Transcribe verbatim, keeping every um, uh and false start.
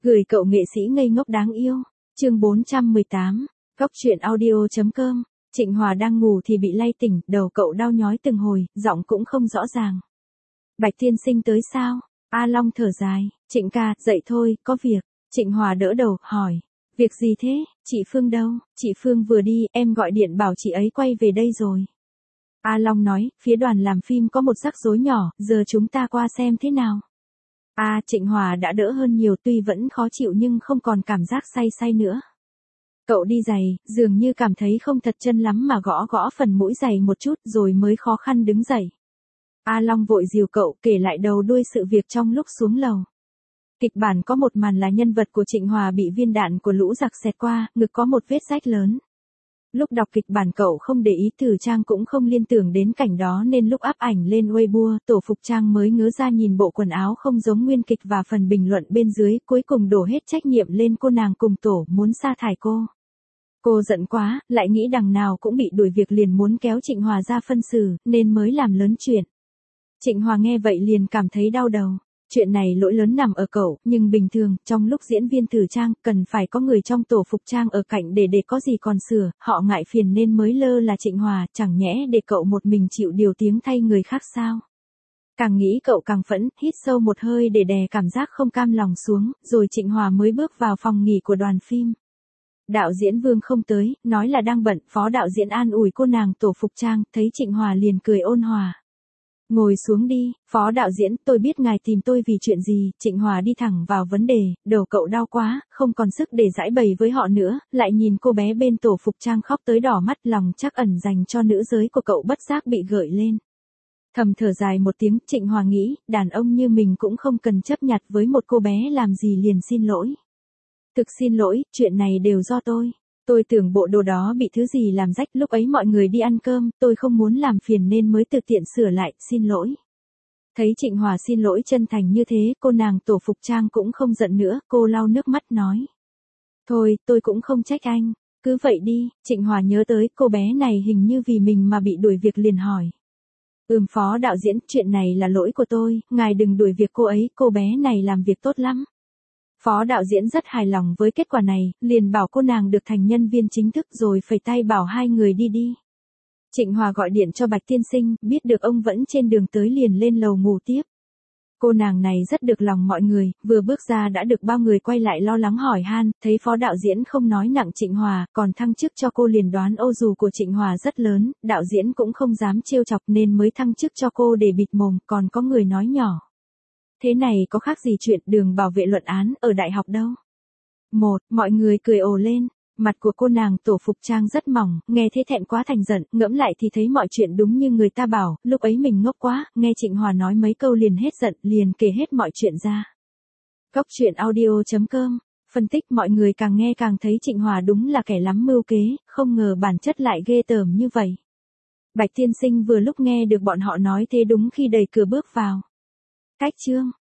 Gửi cậu nghệ sĩ ngây ngốc đáng yêu. Chương bốn trăm mười tám. Góc truyện audio.com. Trịnh Hòa đang ngủ thì bị lay tỉnh, đầu cậu đau nhói từng hồi, giọng cũng không rõ ràng. Bạch tiên sinh tới sao? A Long thở dài. Trịnh ca, dậy thôi, có việc. Trịnh Hòa đỡ đầu, hỏi. Việc gì thế? Chị Phương đâu? Chị Phương vừa đi, em gọi điện bảo chị ấy quay về đây rồi. A Long nói, phía đoàn làm phim có một rắc rối nhỏ, giờ chúng ta qua xem thế nào. A à, Trịnh Hòa đã đỡ hơn nhiều, tuy vẫn khó chịu nhưng không còn cảm giác say say nữa. Cậu đi giày, dường như cảm thấy không thật chân lắm mà gõ gõ phần mũi giày một chút rồi mới khó khăn đứng dậy. A Long vội dìu cậu kể lại đầu đuôi sự việc trong lúc xuống lầu. Kịch bản có một màn là nhân vật của Trịnh Hòa bị viên đạn của lũ giặc xẹt qua, ngực có một vết rách lớn. Lúc đọc kịch bản cậu không để ý, Từ Trang cũng không liên tưởng đến cảnh đó nên lúc up ảnh lên Weibo, tổ phục Trang mới ngớ ra nhìn bộ quần áo không giống nguyên kịch và phần bình luận bên dưới cuối cùng đổ hết trách nhiệm lên cô nàng cùng tổ muốn sa thải cô. Cô giận quá, lại nghĩ đằng nào cũng bị đuổi việc liền muốn kéo Trịnh Hòa ra phân xử, nên mới làm lớn chuyện. Trịnh Hòa nghe vậy liền cảm thấy đau đầu. Chuyện này lỗi lớn nằm ở cậu, nhưng bình thường, trong lúc diễn viên Từ Trang, cần phải có người trong tổ phục Trang ở cạnh để để có gì còn sửa, họ ngại phiền nên mới lơ là Trịnh Hòa, chẳng nhẽ để cậu một mình chịu điều tiếng thay người khác sao? Càng nghĩ cậu càng phẫn, hít sâu một hơi để đè cảm giác không cam lòng xuống, rồi Trịnh Hòa mới bước vào phòng nghỉ của đoàn phim. Đạo diễn Vương không tới, nói là đang bận, phó đạo diễn an ủi cô nàng tổ phục Trang, thấy Trịnh Hòa liền cười ôn hòa. Ngồi xuống đi, phó đạo diễn, tôi biết ngài tìm tôi vì chuyện gì. Trịnh Hòa đi thẳng vào vấn đề, đầu cậu đau quá, không còn sức để giải bày với họ nữa, lại nhìn cô bé bên tổ phục Trang khóc tới đỏ mắt, lòng chắc ẩn dành cho nữ giới của cậu bất giác bị gợi lên. Thầm thở dài một tiếng, Trịnh Hòa nghĩ, đàn ông như mình cũng không cần chấp nhặt với một cô bé làm gì liền xin lỗi. Thực xin lỗi, chuyện này đều do tôi. Tôi tưởng bộ đồ đó bị thứ gì làm rách, lúc ấy mọi người đi ăn cơm, tôi không muốn làm phiền nên mới tự tiện sửa lại, xin lỗi. Thấy Trịnh Hòa xin lỗi chân thành như thế, cô nàng tổ phục Trang cũng không giận nữa, cô lau nước mắt nói. Thôi, tôi cũng không trách anh, cứ vậy đi. Trịnh Hòa nhớ tới cô bé này hình như vì mình mà bị đuổi việc liền hỏi. Ừm phó đạo diễn, chuyện này là lỗi của tôi, ngài đừng đuổi việc cô ấy, cô bé này làm việc tốt lắm. Phó đạo diễn rất hài lòng với kết quả này, liền bảo cô nàng được thành nhân viên chính thức rồi phẩy tay bảo hai người đi đi. Trịnh Hòa gọi điện cho Bạch tiên sinh, biết được ông vẫn trên đường tới liền lên lầu ngủ tiếp. Cô nàng này rất được lòng mọi người, vừa bước ra đã được bao người quay lại lo lắng hỏi han, thấy phó đạo diễn không nói nặng Trịnh Hòa, còn thăng chức cho cô liền đoán ô dù của Trịnh Hòa rất lớn, đạo diễn cũng không dám trêu chọc nên mới thăng chức cho cô để bịt mồm, còn có người nói nhỏ. Thế này có khác gì chuyện đường bảo vệ luận án ở đại học đâu. Một, mọi người cười ồ lên, mặt của cô nàng tổ phục Trang rất mỏng, nghe thế thẹn quá thành giận, ngẫm lại thì thấy mọi chuyện đúng như người ta bảo, lúc ấy mình ngốc quá, nghe Trịnh Hòa nói mấy câu liền hết giận, liền kể hết mọi chuyện ra. Góc truyện audio.com, phân tích mọi người càng nghe càng thấy Trịnh Hòa đúng là kẻ lắm mưu kế, không ngờ bản chất lại ghê tởm như vậy. Bạch tiên sinh vừa lúc nghe được bọn họ nói thế đúng khi đẩy cửa bước vào. Cách chương